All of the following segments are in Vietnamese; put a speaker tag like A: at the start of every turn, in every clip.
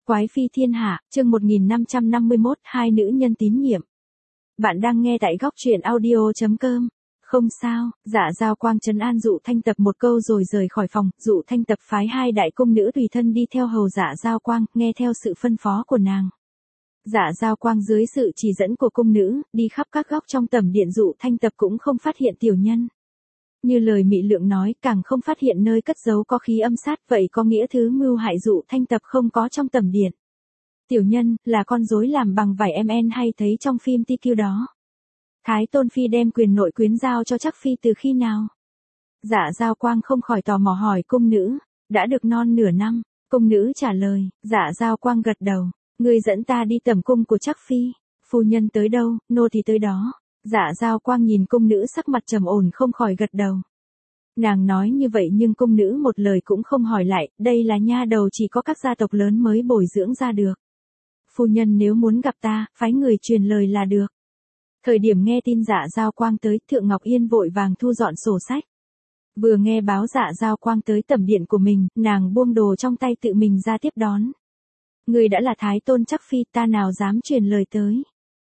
A: Quái phi thiên hạ, chương 1551, hai nữ nhân tín nhiệm. Bạn đang nghe tại góc truyện audio.com. Không sao, Dạ Giao Quang trấn an Dụ Thanh Tập một câu rồi rời khỏi phòng. Dụ Thanh Tập phái hai đại cung nữ tùy thân đi theo hầu Dạ Giao Quang, nghe theo sự phân phó của nàng. Dạ Giao Quang dưới sự chỉ dẫn của cung nữ, đi khắp các góc trong tẩm điện. Dụ Thanh Tập cũng không phát hiện tiểu nhân. Như lời Mị Lượng nói, càng không phát hiện nơi cất giấu có khí âm sát, vậy có nghĩa thứ mưu hại Dụ Thanh Tập không có trong tẩm điện. Tiểu nhân, là con rối làm bằng vải MN hay thấy trong phim TQ đó. Thái Tôn Phi đem quyền nội quyến giao cho Trắc Phi từ khi nào? Dạ Giao Quang không khỏi tò mò hỏi cung nữ, đã được non nửa năm, cung nữ trả lời. Dạ Giao Quang gật đầu, người dẫn ta đi tẩm cung của Trắc Phi, phu nhân tới đâu, nô thì tới đó. Dạ Giao Quang nhìn cung nữ sắc mặt trầm ổn không khỏi gật đầu. Nàng nói như vậy nhưng cung nữ một lời cũng không hỏi lại, đây là nha đầu chỉ có các gia tộc lớn mới bồi dưỡng ra được. Phu nhân nếu muốn gặp ta, phái người truyền lời là được. Thời điểm nghe tin Dạ Giao Quang tới, Thượng Ngọc Yên vội vàng thu dọn sổ sách. Vừa nghe báo Dạ Giao Quang tới tẩm điện của mình, nàng buông đồ trong tay tự mình ra tiếp đón. Người đã là Thái Tôn Trắc Phi, ta nào dám truyền lời tới.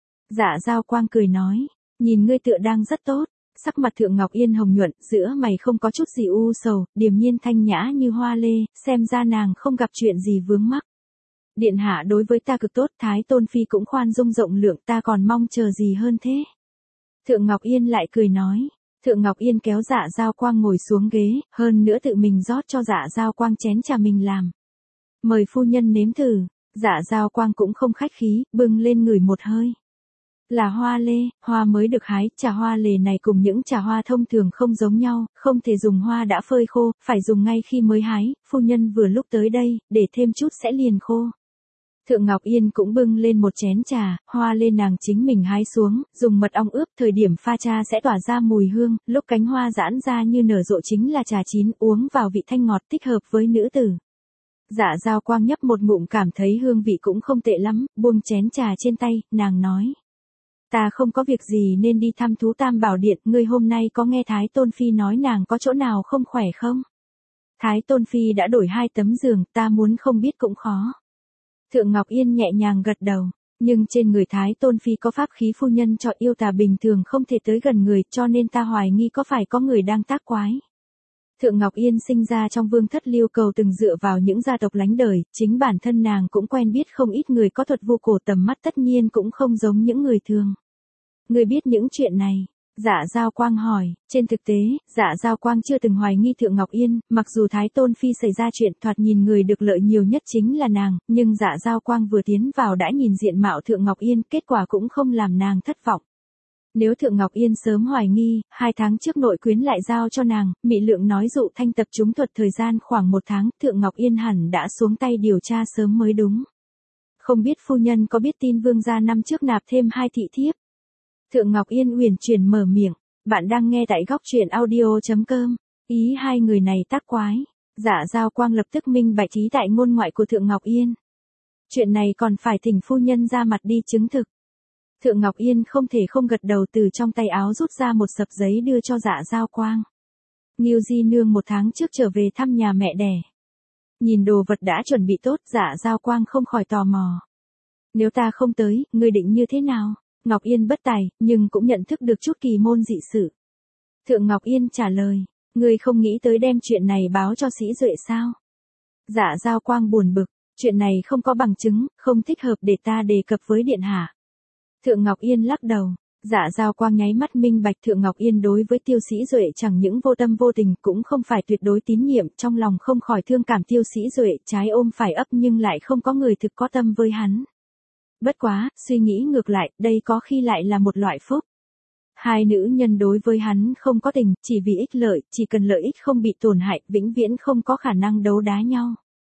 A: Dạ Giao Quang cười nói, nhìn ngươi tựa đang rất tốt. Sắc mặt Thượng Ngọc Yên hồng nhuận, giữa mày không có chút gì u sầu, điềm nhiên thanh nhã như hoa lê, xem ra nàng không gặp chuyện gì vướng mắc. Điện hạ đối với ta cực tốt, Thái Tôn Phi cũng khoan dung rộng lượng, ta còn mong chờ gì hơn thế. Thượng Ngọc Yên lại cười nói. Thượng Ngọc Yên kéo Dạ Giao Quang ngồi xuống ghế, hơn nữa tự mình rót cho Dạ Giao Quang chén trà mình làm. Mời phu nhân nếm thử. Dạ Giao Quang cũng không khách khí, bưng lên ngửi một hơi. Là hoa lê, hoa mới được hái, trà hoa lê này cùng những trà hoa thông thường không giống nhau, không thể dùng hoa đã phơi khô, phải dùng ngay khi mới hái, phu nhân vừa lúc tới đây, để thêm chút sẽ liền khô. Thượng Ngọc Yên cũng bưng lên một chén trà, hoa lê nàng chính mình hái xuống, dùng mật ong ướp, thời điểm pha trà sẽ tỏa ra mùi hương, lúc cánh hoa giãn ra như nở rộ chính là trà chín, uống vào vị thanh ngọt thích hợp với nữ tử. Dạ Giao Quang nhấp một ngụm cảm thấy hương vị cũng không tệ lắm, buông chén trà trên tay, nàng nói. Ta không có việc gì nên đi thăm thú Tam Bảo Điện, ngươi hôm nay có nghe Thái Tôn Phi nói nàng có chỗ nào không khỏe không? Thái Tôn Phi đã đổi 2 tấm giường, ta muốn không biết cũng khó. Thượng Ngọc Yên nhẹ nhàng gật đầu, nhưng trên người Thái Tôn Phi có pháp khí, phu nhân cho yêu tà bình thường không thể tới gần người, cho nên ta hoài nghi có phải có người đang tác quái. Thượng Ngọc Yên sinh ra trong vương thất Liêu Cầu, từng dựa vào những gia tộc lánh đời, chính bản thân nàng cũng quen biết không ít người có thuật vu cổ, tầm mắt tất nhiên cũng không giống những người thường. Người biết những chuyện này? Dạ Giao Quang hỏi. Trên thực tế, Dạ Giao Quang chưa từng hoài nghi Thượng Ngọc Yên, mặc dù Thái Tôn Phi xảy ra chuyện, thoạt nhìn người được lợi nhiều nhất chính là nàng, nhưng Dạ Giao Quang vừa tiến vào đã nhìn diện mạo Thượng Ngọc Yên, kết quả cũng không làm nàng thất vọng. Nếu Thượng Ngọc Yên sớm hoài nghi, 2 tháng trước nội quyến lại giao cho nàng, Mị Lượng nói Dụ Thanh Tập trúng thuật thời gian khoảng 1 tháng, Thượng Ngọc Yên hẳn đã xuống tay điều tra sớm mới đúng. Không biết phu nhân có biết tin vương gia năm trước nạp thêm 2 thị thiếp? Thượng Ngọc Yên uyển chuyển mở miệng, bạn đang nghe tại góc truyện audio.com, ý hai người này tác quái. Dạ Giao Quang lập tức minh bạch ý tại ngôn ngoại của Thượng Ngọc Yên. Chuyện này còn phải thỉnh phu nhân ra mặt đi chứng thực. Thượng Ngọc Yên không thể không gật đầu, từ trong tay áo rút ra một sập giấy đưa cho Dạ Giao Quang. Ngưu Di Nương 1 tháng trước trở về thăm nhà mẹ đẻ. Nhìn đồ vật đã chuẩn bị tốt, Dạ Giao Quang không khỏi tò mò. Nếu ta không tới, ngươi định như thế nào? Ngọc Yên bất tài, nhưng cũng nhận thức được chút kỳ môn dị sự. Thượng Ngọc Yên trả lời, ngươi không nghĩ tới đem chuyện này báo cho Sĩ Duệ sao? Dạ Giao Quang buồn bực, chuyện này không có bằng chứng, không thích hợp để ta đề cập với điện hạ. Thượng Ngọc Yên lắc đầu. Dạ Giao Quang nháy mắt minh bạch Thượng Ngọc Yên đối với Tiêu Sĩ Duệ chẳng những vô tâm vô tình, cũng không phải tuyệt đối tín nhiệm, trong lòng không khỏi thương cảm Tiêu Sĩ Duệ, trái ôm phải ấp nhưng lại không có người thực có tâm với hắn. Bất quá, suy nghĩ ngược lại, đây có khi lại là một loại phúc. Hai nữ nhân đối với hắn không có tình, chỉ vì ích lợi, chỉ cần lợi ích không bị tổn hại, vĩnh viễn không có khả năng đấu đá nhau.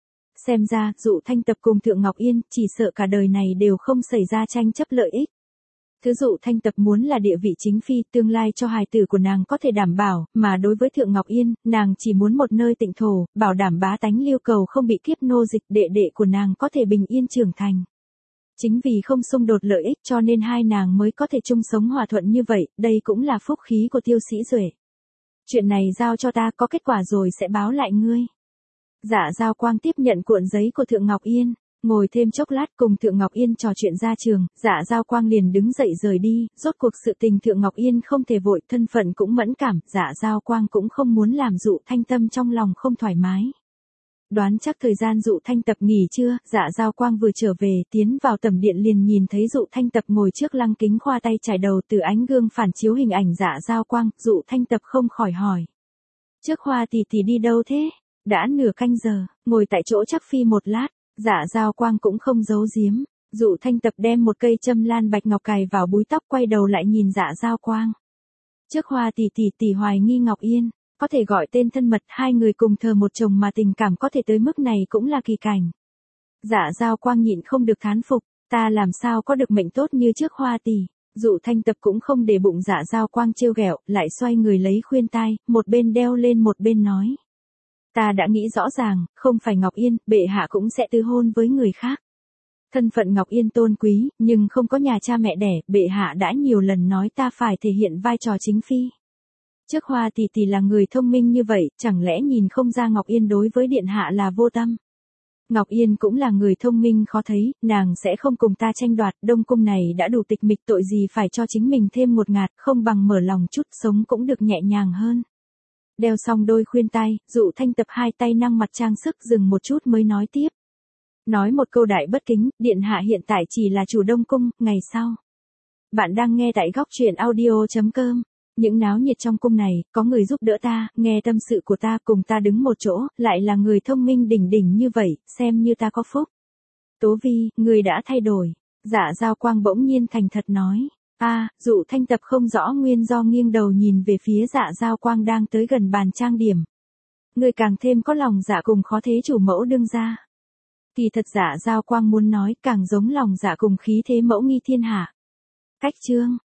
A: Xem ra, Dụ Thanh Tập cùng Thượng Ngọc Yên, chỉ sợ cả đời này đều không xảy ra tranh chấp lợi ích. Thứ Dụ Thanh Tập muốn là địa vị chính phi, tương lai cho hài tử của nàng có thể đảm bảo, mà đối với Thượng Ngọc Yên, nàng chỉ muốn một nơi tịnh thổ, bảo đảm bá tánh Liêu Cầu không bị kiếp nô dịch, đệ đệ của nàng có thể bình yên trưởng thành. Chính vì không xung đột lợi ích cho nên hai nàng mới có thể chung sống hòa thuận như vậy, đây cũng là phúc khí của Tiêu Sĩ Duệ. Chuyện này giao cho ta, có kết quả rồi sẽ báo lại ngươi. Dạ Giao Quang tiếp nhận cuộn giấy của Thượng Ngọc Yên, Ngồi thêm chốc lát cùng Thượng Ngọc Yên trò chuyện ra trường, Dạ Giao Quang liền đứng dậy rời đi, rốt cuộc sự tình Thượng Ngọc Yên không thể vội, thân phận cũng mẫn cảm, Dạ Giao Quang cũng không muốn làm Dụ Thanh Tâm trong lòng không thoải mái. Đoán chắc thời gian Dụ Thanh Tập nghỉ trưa, Dạ Giao Quang vừa trở về, tiến vào tầm điện liền nhìn thấy Dụ Thanh Tập ngồi trước lăng kính khoa tay chải đầu, từ ánh gương phản chiếu hình ảnh Dạ Giao Quang, Dụ Thanh Tập không khỏi hỏi. Trước Hoa tỷ tỷ đi đâu thế? Đã nửa canh giờ, ngồi tại chỗ chắc phi một lát, Dạ Giao Quang cũng không giấu giếm. Dụ Thanh Tập đem một cây châm lan bạch ngọc cài vào búi tóc, quay đầu lại nhìn Dạ Giao Quang. Trước Hoa tỷ tỷ hoài nghi Ngọc Yên, có thể gọi tên thân mật, hai người cùng thờ một chồng mà tình cảm có thể tới mức này cũng là kỳ cảnh. Dạ Giao Quang nhịn không được thán phục, ta làm sao có được mệnh tốt như trước Hoa tỷ. Dụ Thanh Tập cũng không để bụng Dạ Giao Quang trêu ghẹo, lại xoay người lấy khuyên tai, một bên đeo lên một bên nói. Ta đã nghĩ rõ ràng, không phải Ngọc Yên, bệ hạ cũng sẽ tư hôn với người khác. Thân phận Ngọc Yên tôn quý, nhưng không có nhà cha mẹ đẻ, bệ hạ đã nhiều lần nói ta phải thể hiện vai trò chính phi. Trước Hoa tỷ tỷ là người thông minh như vậy, chẳng lẽ nhìn không ra Ngọc Yên đối với điện hạ là vô tâm. Ngọc Yên cũng là người thông minh khó thấy, nàng sẽ không cùng ta tranh đoạt, Đông Cung này đã đủ tịch mịch, tội gì phải cho chính mình thêm một ngạt, không bằng mở lòng chút, sống cũng được nhẹ nhàng hơn. Đeo xong đôi khuyên tai, Dụ Thanh Tập hai tay nâng mặt trang sức, dừng một chút mới nói tiếp. Nói một câu đại bất kính, điện hạ hiện tại chỉ là chủ Đông Cung, ngày sau. Bạn đang nghe tại góc truyện audio.com. Những náo nhiệt trong cung này, có người giúp đỡ ta, nghe tâm sự của ta, cùng ta đứng một chỗ, lại là người thông minh đỉnh đỉnh như vậy, xem như ta có phúc. Tố Vi, người đã thay đổi. Dạ Giao Quang bỗng nhiên thành thật nói. Dụ Thanh Tập không rõ nguyên do, nghiêng đầu nhìn về phía Dạ Giao Quang đang tới gần bàn trang điểm. Người càng thêm có lòng dạ cùng khó thế chủ mẫu đương gia. Kỳ thật Dạ Giao Quang muốn nói càng giống lòng dạ cùng khí thế mẫu nghi thiên hạ. Cách chương.